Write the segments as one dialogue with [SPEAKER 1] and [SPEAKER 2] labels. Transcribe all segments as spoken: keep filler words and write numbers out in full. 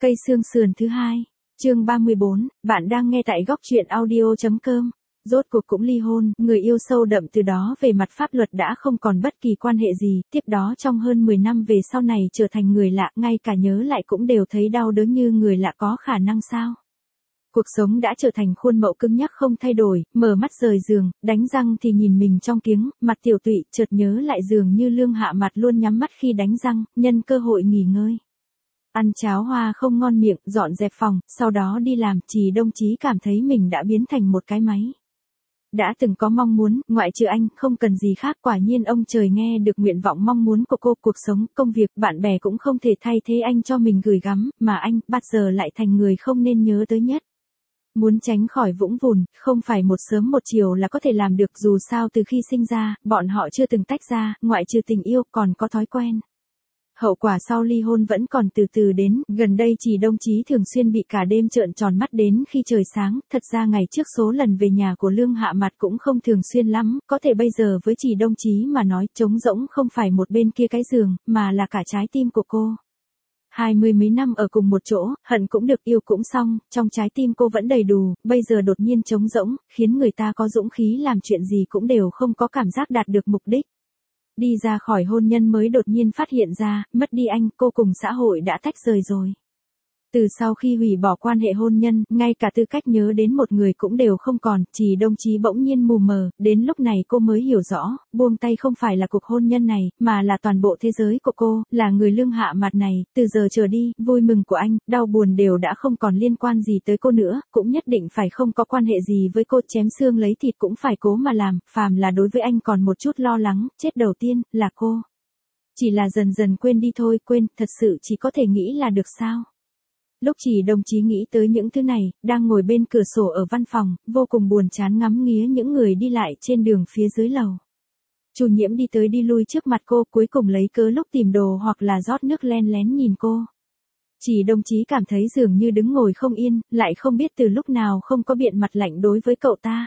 [SPEAKER 1] Cây xương sườn thứ hai, chương ba mươi bốn, bạn đang nghe tại góc truyện audio chấm com. Rốt cuộc cũng ly hôn, người yêu sâu đậm từ đó về mặt pháp luật đã không còn bất kỳ quan hệ gì, tiếp đó trong hơn mười năm về sau này trở thành người lạ, ngay cả nhớ lại cũng đều thấy đau đớn như người lạ có khả năng sao. Cuộc sống đã trở thành khuôn mẫu cứng nhắc không thay đổi, mở mắt rời giường, đánh răng thì nhìn mình trong kiếng, mặt tiểu tụy, chợt nhớ lại giường như Lương Hạ Mặt luôn nhắm mắt khi đánh răng, nhân cơ hội nghỉ ngơi. Ăn cháo hoa không ngon miệng, dọn dẹp phòng, sau đó đi làm, Trì Đông Chí cảm thấy mình đã biến thành một cái máy. Đã từng có mong muốn, ngoại trừ anh, không cần gì khác, quả nhiên ông trời nghe được nguyện vọng mong muốn của cô, cuộc sống, công việc, bạn bè cũng không thể thay thế anh cho mình gửi gắm, mà anh, bắt giờ lại thành người không nên nhớ tới nhất. Muốn tránh khỏi vũng vùn, không phải một sớm một chiều là có thể làm được, dù sao từ khi sinh ra, bọn họ chưa từng tách ra, ngoại trừ tình yêu, còn có thói quen. Hậu quả sau ly hôn vẫn còn từ từ đến, gần đây Trì Đông Chí thường xuyên bị cả đêm trợn tròn mắt đến khi trời sáng, thật ra ngày trước số lần về nhà của Lương Hạ Mặt cũng không thường xuyên lắm, có thể bây giờ với Trì Đông Chí mà nói trống rỗng không phải một bên kia cái giường, mà là cả trái tim của cô. Hai mươi mấy năm ở cùng một chỗ, hận cũng được yêu cũng xong, trong trái tim cô vẫn đầy đủ, bây giờ đột nhiên trống rỗng, khiến người ta có dũng khí làm chuyện gì cũng đều không có cảm giác đạt được mục đích. Đi ra khỏi hôn nhân mới đột nhiên phát hiện ra, mất đi anh, cô cùng xã hội đã tách rời rồi. Từ sau khi hủy bỏ quan hệ hôn nhân, ngay cả tư cách nhớ đến một người cũng đều không còn, Trì Đông Chí bỗng nhiên mù mờ, đến lúc này cô mới hiểu rõ, buông tay không phải là cuộc hôn nhân này, mà là toàn bộ thế giới của cô, là người Lương Hạ Mặt này, từ giờ trở đi, vui mừng của anh, đau buồn đều đã không còn liên quan gì tới cô nữa, cũng nhất định phải không có quan hệ gì với cô, chém xương lấy thịt cũng phải cố mà làm, phàm là đối với anh còn một chút lo lắng, chết đầu tiên, là cô. Chỉ là dần dần quên đi thôi, quên, thật sự chỉ có thể nghĩ là được sao. Lúc Trì Đông Chí nghĩ tới những thứ này, đang ngồi bên cửa sổ ở văn phòng, vô cùng buồn chán ngắm nghía những người đi lại trên đường phía dưới lầu. Chu Nhiễm đi tới đi lui trước mặt cô, cuối cùng lấy cớ lúc tìm đồ hoặc là rót nước len lén nhìn cô. Trì Đông Chí cảm thấy dường như đứng ngồi không yên, lại không biết từ lúc nào không có biện mặt lạnh đối với cậu ta.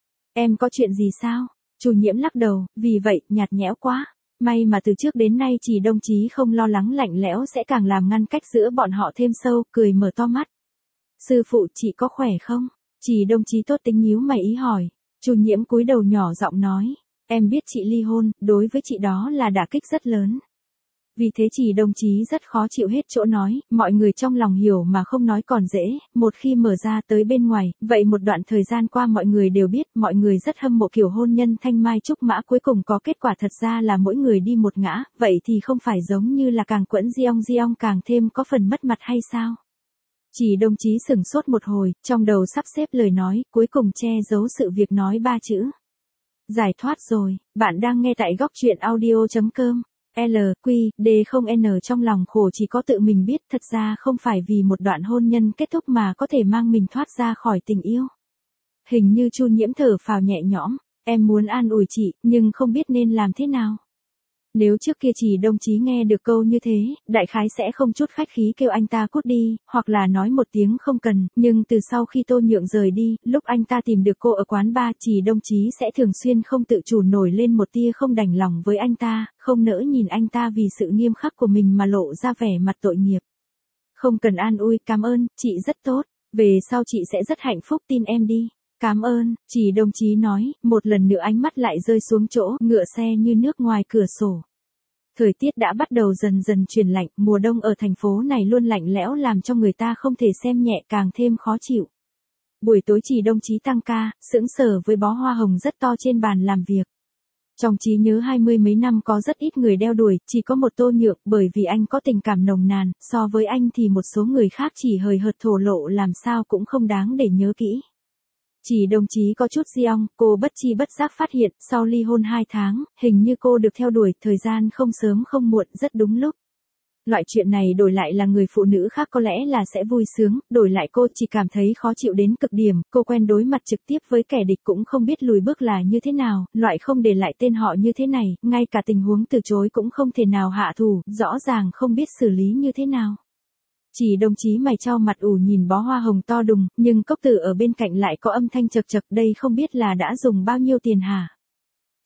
[SPEAKER 1] Em có chuyện gì sao? Chu Nhiễm lắc đầu, vì vậy, nhạt nhẽo quá. May mà từ trước đến nay Trì Đông Chí không lo lắng lạnh lẽo sẽ càng làm ngăn cách giữa bọn họ thêm sâu, cười mở to mắt. Sư phụ, chị có khỏe không? Trì Đông Chí tốt tính nhíu mày ý hỏi. Chu Nhiễm cúi đầu nhỏ giọng nói, em biết chị ly hôn, đối với chị đó là đả kích rất lớn. Vì thế Trì Đông Chí rất khó chịu hết chỗ nói, mọi người trong lòng hiểu mà không nói còn dễ, một khi mở ra tới bên ngoài, vậy một đoạn thời gian qua mọi người đều biết, mọi người rất hâm mộ kiểu hôn nhân thanh mai trúc mã, cuối cùng có kết quả thật ra là mỗi người đi một ngã, vậy thì không phải giống như là càng quẫn giong giong càng thêm có phần mất mặt hay sao? Trì Đông Chí sửng sốt một hồi, trong đầu sắp xếp lời nói, cuối cùng che giấu sự việc nói ba chữ. Giải thoát rồi, bạn đang nghe tại góc truyện audio chấm com. L, Q, D không N trong lòng khổ chỉ có tự mình biết, thật ra không phải vì một đoạn hôn nhân kết thúc mà có thể mang mình thoát ra khỏi tình yêu. Hình như Chu Nhiễm thở phào nhẹ nhõm, em muốn an ủi chị, nhưng không biết nên làm thế nào. Nếu trước kia Trì Đông Chí nghe được câu như thế, đại khái sẽ không chút khách khí kêu anh ta cút đi, hoặc là nói một tiếng không cần, nhưng từ sau khi Tô Nhượng rời đi, lúc anh ta tìm được cô ở quán bar, Trì Đông Chí sẽ thường xuyên không tự chủ nổi lên một tia không đành lòng với anh ta, không nỡ nhìn anh ta vì sự nghiêm khắc của mình mà lộ ra vẻ mặt tội nghiệp. Không cần an ủi, cảm ơn, chị rất tốt, về sau chị sẽ rất hạnh phúc, tin em đi. Cảm ơn, Trì Đông Chí nói, một lần nữa ánh mắt lại rơi xuống chỗ, ngựa xe như nước ngoài cửa sổ. Thời tiết đã bắt đầu dần dần chuyển lạnh, mùa đông ở thành phố này luôn lạnh lẽo làm cho người ta không thể xem nhẹ, càng thêm khó chịu. Buổi tối Trì Đông Chí tăng ca, sững sờ với bó hoa hồng rất to trên bàn làm việc. Trong trí nhớ hai mươi mấy năm có rất ít người đeo đuổi, chỉ có một Tô Nhượng, bởi vì anh có tình cảm nồng nàn, so với anh thì một số người khác chỉ hời hợt thổ lộ làm sao cũng không đáng để nhớ kỹ. Trì Đông Chí có chút giong, cô bất chi bất giác phát hiện, sau ly hôn hai tháng, hình như cô được theo đuổi, thời gian không sớm không muộn, rất đúng lúc. Loại chuyện này đổi lại là người phụ nữ khác có lẽ là sẽ vui sướng, đổi lại cô chỉ cảm thấy khó chịu đến cực điểm, cô quen đối mặt trực tiếp với kẻ địch cũng không biết lùi bước là như thế nào, loại không để lại tên họ như thế này, ngay cả tình huống từ chối cũng không thể nào hạ thủ, rõ ràng không biết xử lý như thế nào. Trì Đông Chí mày chau mặt ủ nhìn bó hoa hồng to đùng, nhưng cốc tử ở bên cạnh lại có âm thanh chật chật, đây không biết là đã dùng bao nhiêu tiền hả?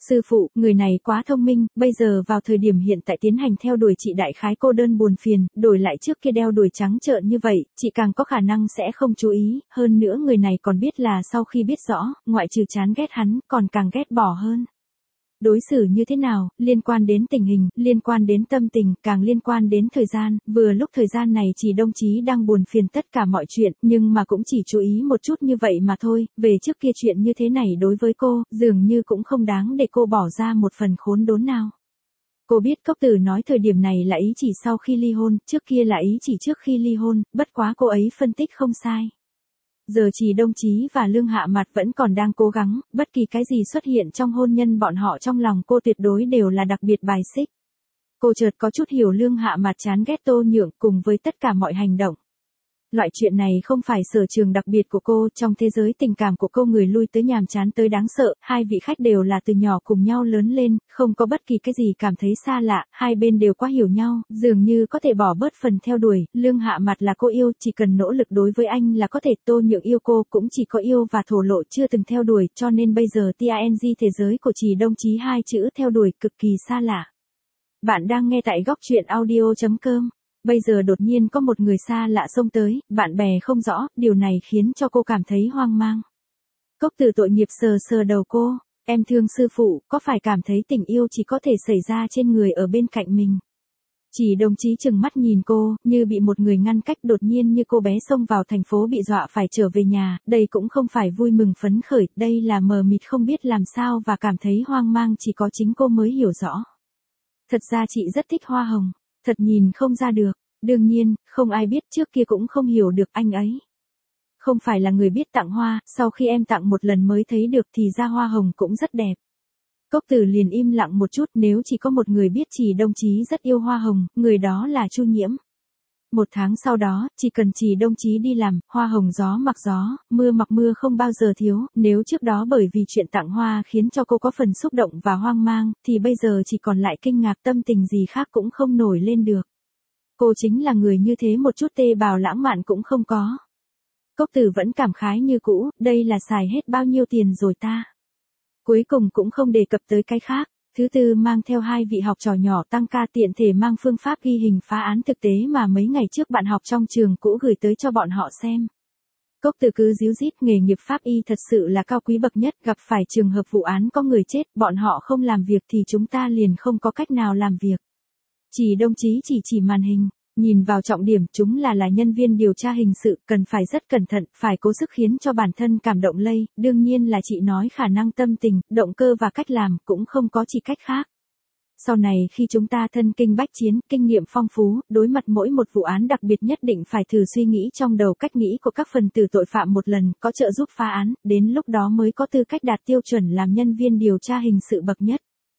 [SPEAKER 1] Sư phụ, người này quá thông minh, bây giờ vào thời điểm hiện tại tiến hành theo đuổi chị đại khái cô đơn buồn phiền, đổi lại trước kia đeo đuổi trắng trợn như vậy, chị càng có khả năng sẽ không chú ý, hơn nữa người này còn biết là sau khi biết rõ, ngoại trừ chán ghét hắn, còn càng ghét bỏ hơn. Đối xử như thế nào, liên quan đến tình hình, liên quan đến tâm tình, càng liên quan đến thời gian, vừa lúc thời gian này chỉ đồng chí đang buồn phiền tất cả mọi chuyện, nhưng mà cũng chỉ chú ý một chút như vậy mà thôi, về trước kia chuyện như thế này đối với cô, dường như cũng không đáng để cô bỏ ra một phần khốn đốn nào. Cô biết Cốc Tử nói thời điểm này là ý chỉ sau khi ly hôn, trước kia là ý chỉ trước khi ly hôn, bất quá cô ấy phân tích không sai. Giờ chỉ Đồng Chí và Lương Hạ Mặt vẫn còn đang cố gắng, bất kỳ cái gì xuất hiện trong hôn nhân bọn họ trong lòng cô tuyệt đối đều là đặc biệt bài xích. Cô chợt có chút hiểu Lương Hạ Mặt chán ghét Tô Nhượng cùng với tất cả mọi hành động. Loại chuyện này không phải sở trường đặc biệt của cô, trong thế giới tình cảm của cô người lui tới nhàm chán tới đáng sợ, hai vị khách đều là từ nhỏ cùng nhau lớn lên, không có bất kỳ cái gì cảm thấy xa lạ, hai bên đều quá hiểu nhau, dường như có thể bỏ bớt phần theo đuổi, Lương Hạ Mặt là cô yêu, chỉ cần nỗ lực đối với anh là có thể, Tô Nhượng yêu cô cũng chỉ có yêu và thổ lộ chưa từng theo đuổi, cho nên bây giờ tang thế giới của Chỉ Đồng Chí hai chữ theo đuổi cực kỳ xa lạ. Bạn đang nghe tại góc truyện audio chấm com. Bây giờ đột nhiên có một người xa lạ xông tới, bạn bè không rõ, điều này khiến cho cô cảm thấy hoang mang. Cốc Tử tội nghiệp sờ sờ đầu cô, em thương sư phụ, có phải cảm thấy tình yêu chỉ có thể xảy ra trên người ở bên cạnh mình. Chỉ Đồng Chí chừng mắt nhìn cô, như bị một người ngăn cách, đột nhiên như cô bé xông vào thành phố bị dọa phải trở về nhà, đây cũng không phải vui mừng phấn khởi, đây là mờ mịt không biết làm sao và cảm thấy hoang mang chỉ có chính cô mới hiểu rõ. Thật ra chị rất thích hoa hồng. Thật nhìn không ra được, đương nhiên, không ai biết trước kia cũng không hiểu được anh ấy. Không phải là người biết tặng hoa, sau khi em tặng một lần mới thấy được thì ra hoa hồng cũng rất đẹp. Cốc Tử liền im lặng một chút, nếu chỉ có một người biết Chỉ Đồng Chí rất yêu hoa hồng, người đó là Chu Nhiễm. Một tháng sau đó, chỉ cần Chỉ Đồng Chí đi làm, hoa hồng gió mặc gió, mưa mặc mưa không bao giờ thiếu, nếu trước đó bởi vì chuyện tặng hoa khiến cho cô có phần xúc động và hoang mang, thì bây giờ chỉ còn lại kinh ngạc, tâm tình gì khác cũng không nổi lên được. Cô chính là người như thế, một chút tê bào lãng mạn cũng không có. Cốc Tử vẫn cảm khái như cũ, đây là xài hết bao nhiêu tiền rồi ta. Cuối cùng cũng không đề cập tới cái khác. Thứ tư mang theo hai vị học trò nhỏ tăng ca, tiện thể mang phương pháp ghi hình phá án thực tế mà mấy ngày trước bạn học trong trường cũ gửi tới cho bọn họ xem. Cốc Tử cứ díu dít, nghề nghiệp pháp y thật sự là cao quý bậc nhất, gặp phải trường hợp vụ án có người chết, bọn họ không làm việc thì chúng ta liền không có cách nào làm việc. Chỉ Đồng Chí chỉ chỉ màn hình, nhìn vào trọng điểm, chúng là là nhân viên điều tra hình sự, cần phải rất cẩn thận, phải cố sức khiến cho bản thân cảm động lây, đương nhiên là chị nói khả năng tâm tình, động cơ và cách làm, cũng không có chỉ cách khác. Sau này khi chúng ta thân kinh bách chiến, kinh nghiệm phong phú, đối mặt mỗi một vụ án đặc biệt nhất định phải thử suy nghĩ trong đầu cách nghĩ của các phần tử tội phạm một lần, có trợ giúp phá án, đến lúc đó mới có tư cách đạt tiêu chuẩn làm nhân viên điều tra hình sự bậc nhất.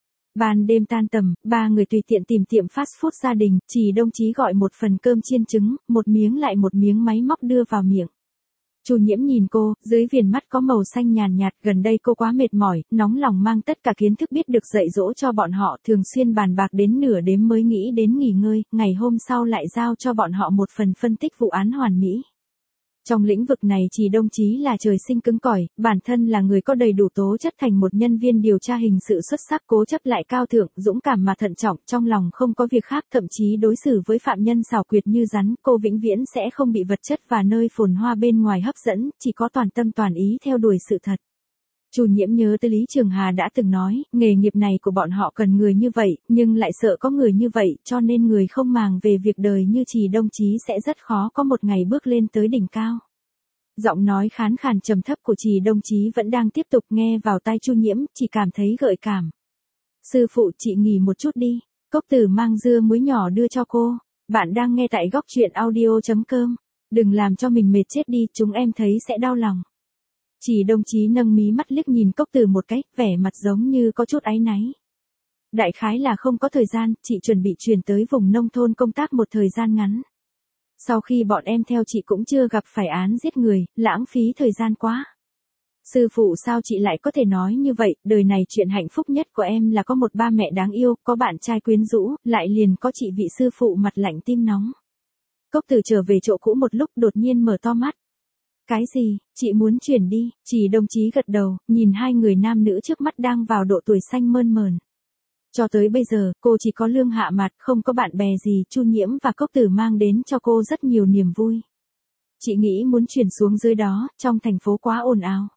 [SPEAKER 1] Ban đêm tan tầm, ba người tùy tiện tìm tiệm fast food gia đình, Chỉ Đồng Chí gọi một phần cơm chiên trứng, một miếng lại một miếng máy móc đưa vào miệng. Chu Nhiễm nhìn cô, dưới viền mắt có màu xanh nhàn nhạt, gần đây cô quá mệt mỏi, nóng lòng mang tất cả kiến thức biết được dạy dỗ cho bọn họ, thường xuyên bàn bạc đến nửa đêm mới nghĩ đến nghỉ ngơi, ngày hôm sau lại giao cho bọn họ một phần phân tích vụ án hoàn mỹ. Trong lĩnh vực này Chỉ Đồng Chí là trời sinh cứng cỏi, bản thân là người có đầy đủ tố chất thành một nhân viên điều tra hình sự xuất sắc, cố chấp lại cao thượng, dũng cảm mà thận trọng, trong lòng không có việc khác, thậm chí đối xử với phạm nhân xảo quyệt như rắn, cô vĩnh viễn sẽ không bị vật chất và nơi phồn hoa bên ngoài hấp dẫn, chỉ có toàn tâm toàn ý theo đuổi sự thật. Chu Nhiễm nhớ tới Lý Trường Hà đã từng nói, nghề nghiệp này của bọn họ cần người như vậy, nhưng lại sợ có người như vậy, cho nên người không màng về việc đời như Chỉ Đồng Chí sẽ rất khó có một ngày bước lên tới đỉnh cao. Giọng nói khàn khàn trầm thấp của Chỉ Đồng Chí vẫn đang tiếp tục, nghe vào tai Chu Nhiễm, chỉ cảm thấy gợi cảm. Sư phụ, chị nghỉ một chút đi. Cốc Tử mang dưa muối nhỏ đưa cho cô. Bạn đang nghe tại góc truyện audio chấm com. Đừng làm cho mình mệt chết đi, chúng em thấy sẽ đau lòng. Chỉ Đồng Chí nâng mí mắt liếc nhìn Cốc Tử một cái, vẻ mặt giống như có chút áy náy. Đại khái là không có thời gian, chị chuẩn bị chuyển tới vùng nông thôn công tác một thời gian ngắn. Sau khi bọn em theo chị cũng chưa gặp phải án giết người, lãng phí thời gian quá. Sư phụ, sao chị lại có thể nói như vậy, đời này chuyện hạnh phúc nhất của em là có một ba mẹ đáng yêu, có bạn trai quyến rũ, lại liền có chị vị sư phụ mặt lạnh tim nóng. Cốc Tử trở về chỗ cũ một lúc, đột nhiên mở to mắt. Cái gì, chị muốn chuyển đi, chỉ đồng chí gật đầu, nhìn hai người nam nữ trước mắt đang vào độ tuổi xanh mơn mờn. Cho tới bây giờ, cô chỉ có Lương Hạ Mạt, không có bạn bè gì, Chu Nhiễm và Cốc Tử mang đến cho cô rất nhiều niềm vui. Chị nghĩ muốn chuyển xuống dưới đó, trong thành phố quá ồn ào.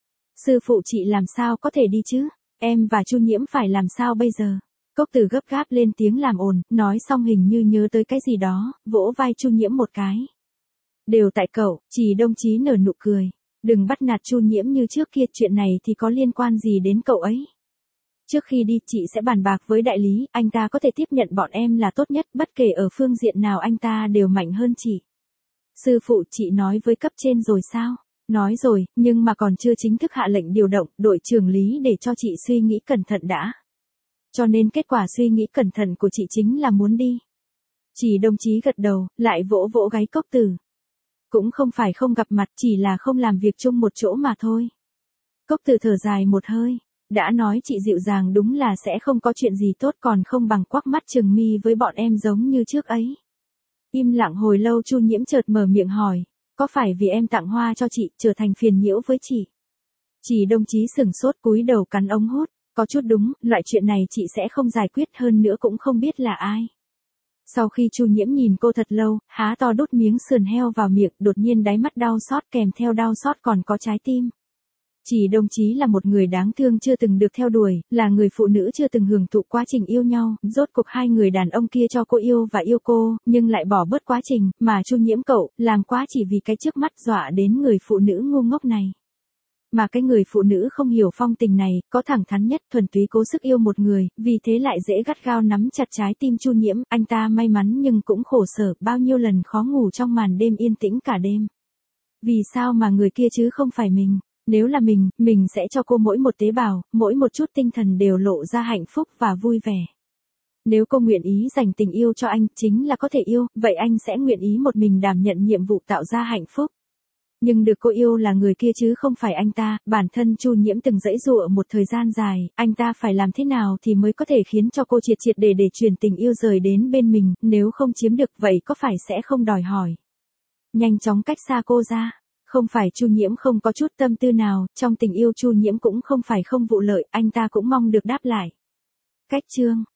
[SPEAKER 1] Sư phụ chị làm sao có thể đi chứ, em và Chu Nhiễm phải làm sao bây giờ? Cốc Tử gấp gáp lên tiếng làm ồn, nói xong hình như nhớ tới cái gì đó, vỗ vai Chu Nhiễm một cái. Đều tại cậu, chỉ đồng chí nở nụ cười. Đừng bắt nạt Chu Nhiễm như trước kia, chuyện này thì có liên quan gì đến cậu ấy. Trước khi đi chị sẽ bàn bạc với đại lý, anh ta có thể tiếp nhận bọn em là tốt nhất, bất kể ở phương diện nào anh ta đều mạnh hơn chị. Sư phụ, chị nói với cấp trên rồi sao? Nói rồi, nhưng mà còn chưa chính thức hạ lệnh điều động, đội trưởng Lý để cho chị suy nghĩ cẩn thận đã. Cho nên kết quả suy nghĩ cẩn thận của chị chính là muốn đi. Chỉ đồng chí gật đầu, lại vỗ vỗ gáy Cốc Tử. Cũng không phải không gặp mặt, chỉ là không làm việc chung một chỗ mà thôi. Cốc Tử thở dài một hơi. Đã nói chị dịu dàng đúng là sẽ không có chuyện gì tốt, còn không bằng quắc mắt trừng mi với bọn em giống như trước ấy. Im lặng hồi lâu, Chu Nhiễm chợt mở miệng hỏi. Có phải vì em tặng hoa cho chị, trở thành phiền nhiễu với chị? Chỉ đồng chí sửng sốt cúi đầu cắn ống hút. Có chút đúng, loại chuyện này chị sẽ không giải quyết, hơn nữa cũng không biết là ai. Sau khi Chu Nhiễm nhìn cô thật lâu, há to đút miếng sườn heo vào miệng, đột nhiên đáy mắt đau xót, kèm theo đau xót còn có trái tim. Chỉ đồng chí là một người đáng thương chưa từng được theo đuổi, là người phụ nữ chưa từng hưởng thụ quá trình yêu nhau, rốt cuộc hai người đàn ông kia cho cô yêu và yêu cô, nhưng lại bỏ bớt quá trình, mà Chu Nhiễm cậu, làm quá chỉ vì cái trước mắt dọa đến người phụ nữ ngu ngốc này. Mà cái người phụ nữ không hiểu phong tình này, có thẳng thắn nhất, thuần túy cố sức yêu một người, vì thế lại dễ gắt gao nắm chặt trái tim Chu Nhiễm, anh ta may mắn nhưng cũng khổ sở, bao nhiêu lần khó ngủ trong màn đêm yên tĩnh cả đêm. Vì sao mà người kia chứ không phải mình? Nếu là mình, mình sẽ cho cô mỗi một tế bào, mỗi một chút tinh thần đều lộ ra hạnh phúc và vui vẻ. Nếu cô nguyện ý dành tình yêu cho anh, chính là có thể yêu, vậy anh sẽ nguyện ý một mình đảm nhận nhiệm vụ tạo ra hạnh phúc. Nhưng được cô yêu là người kia chứ không phải anh ta, bản thân Chu Nhiễm từng giãy giụa một thời gian dài, anh ta phải làm thế nào thì mới có thể khiến cho cô triệt triệt để để chuyển tình yêu rời đến bên mình, nếu không chiếm được vậy có phải sẽ không đòi hỏi. Nhanh chóng cách xa cô ra. Không phải Chu Nhiễm không có chút tâm tư nào, trong tình yêu Chu Nhiễm cũng không phải không vụ lợi, anh ta cũng mong được đáp lại. Cách chương